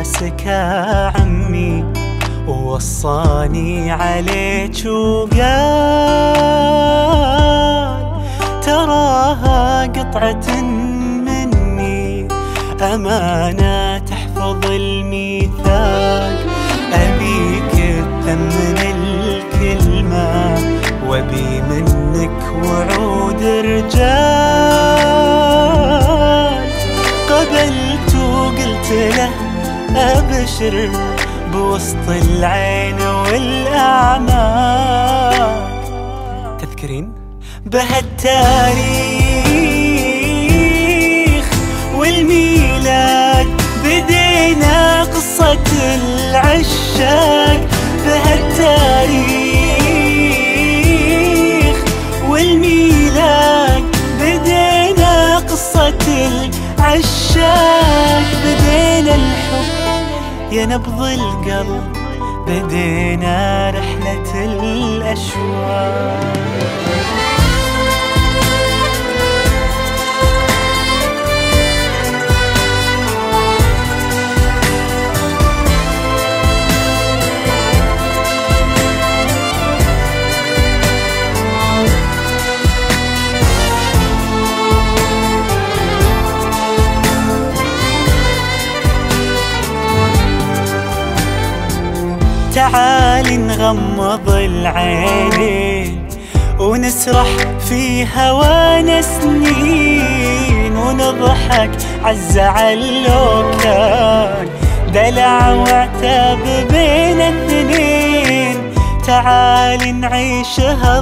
راسك عمي، ووصاني عليك وقال تراها قطعة مني، أمانة تحفظ الميثاق. أبيك تثمن الكلمة وأبي منك وعود رجال. قبلت وقلت له أبشر بوسط العين والأعماق. تذكرين بهالتاريخ والميلاد بدينا قصة العشاق. بهالتاريخ والميلاد بدينا قصة العشاق. بدينا الحب يا نبض القلب، بدينا رحلة الأشواق. تعالي نغمض العينين ونسرح في هوانا سنين، ونضحك عالزعل لو كان دلع وعتاب بين اثنين. تعالي نعيش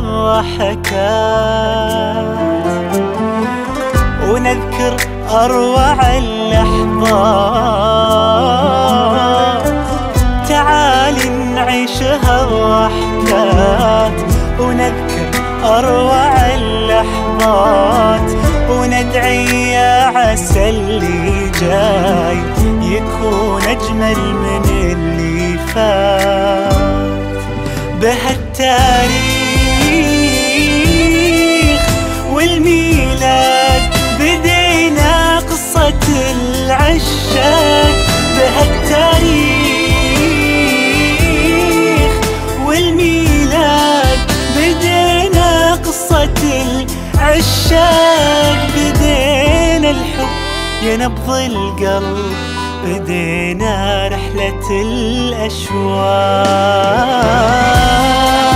هالضحكات ونذكر أروع اللحظات. تعالي نعيش هالضحكات ونذكر أروع اللحظات، وندعي يا عسى اللي جاي يكون أجمل من اللي فات. بهالتاريخ والميلاد بدينا قصة العشاق. بهالتاريخ والميلاد بدينا قصة العشاق. بدينا الحب يا نبض القلب، بدينا رحلة الأشواق.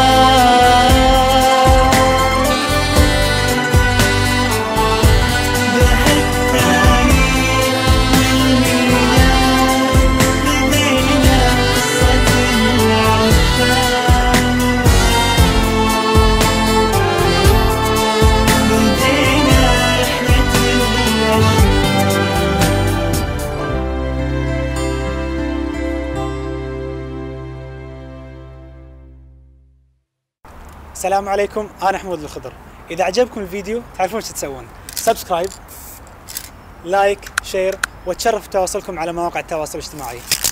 السلام عليكم، أنا حمود الخضر. إذا عجبكم الفيديو تعرفون ايش تسوون؟ سبسكرايب، لايك، شير، وتشرف تواصلكم على مواقع التواصل الاجتماعي.